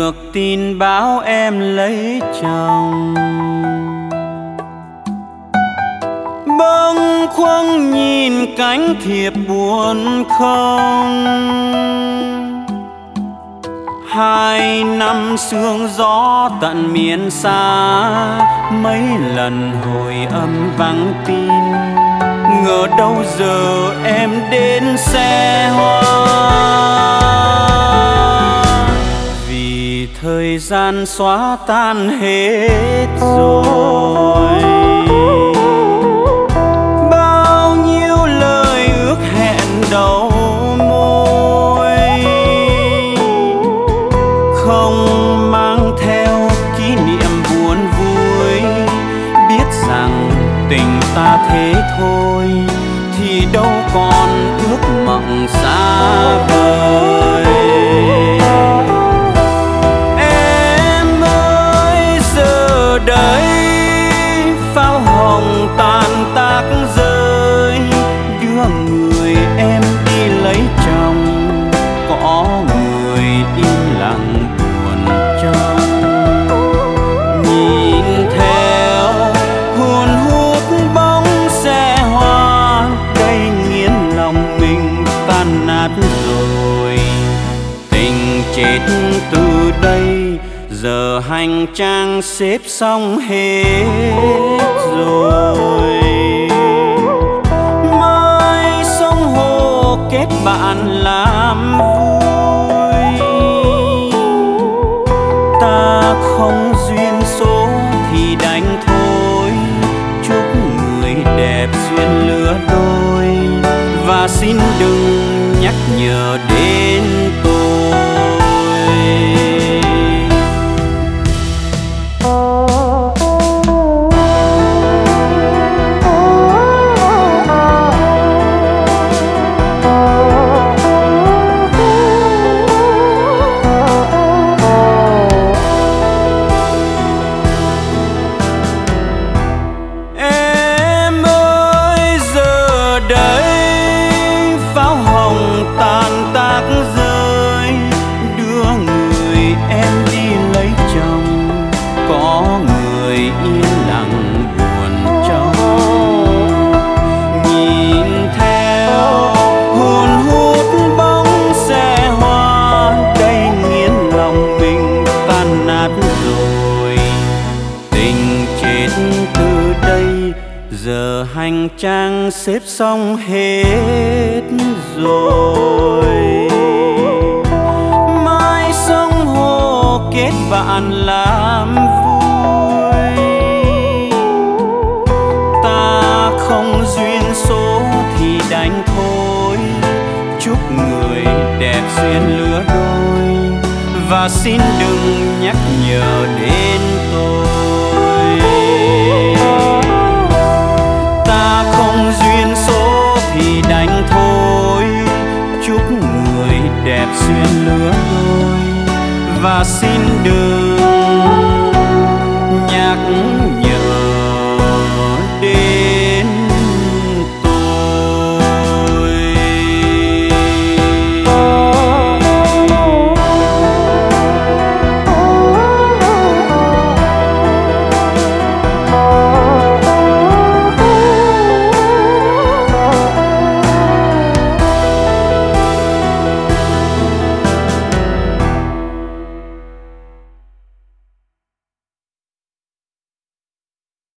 được tin báo em lấy chồng. Bâng khuâng nhìn cánh thiệp buồn không, 2 năm sương gió tận miền xa, mấy lần hồi âm vắng tin. Ngờ đâu giờ em đến xe hoa, vì thời gian xóa tan hết rồi. Bao nhiêu lời ước hẹn đầu môi, không mang theo kỷ niệm buồn vui. Biết rằng tình ta thế thôi, thì đâu còn ước mộng xa vời. Em ơi giờ đây pháo hồng tàn tác rơi, đưa người em đi lấy chồng, có người im lặng buồn trong. Nhìn theo hun hút bóng xe hoa, đây nghiến lòng mình tan nát rồi. Tình chết từ đây, giờ hành trang xếp xong hết rồi. Mai sông hồ kết bạn làm vui, ta không duyên số thì đành thôi. Chúc người đẹp duyên lứa đôi, và xin đừng nhắc nhở đến tôi. Giờ hành trang xếp xong hết rồi. Mai sông hồ kết bạn làm vui, ta không duyên số thì đành thôi. Chúc người đẹp duyên lứa đôi, và xin đừng nhắc nhở đến tôi. Ta không duyên số thì đành thôi. Chúc người đẹp duyên lứa đôi, và xin đừng nhắc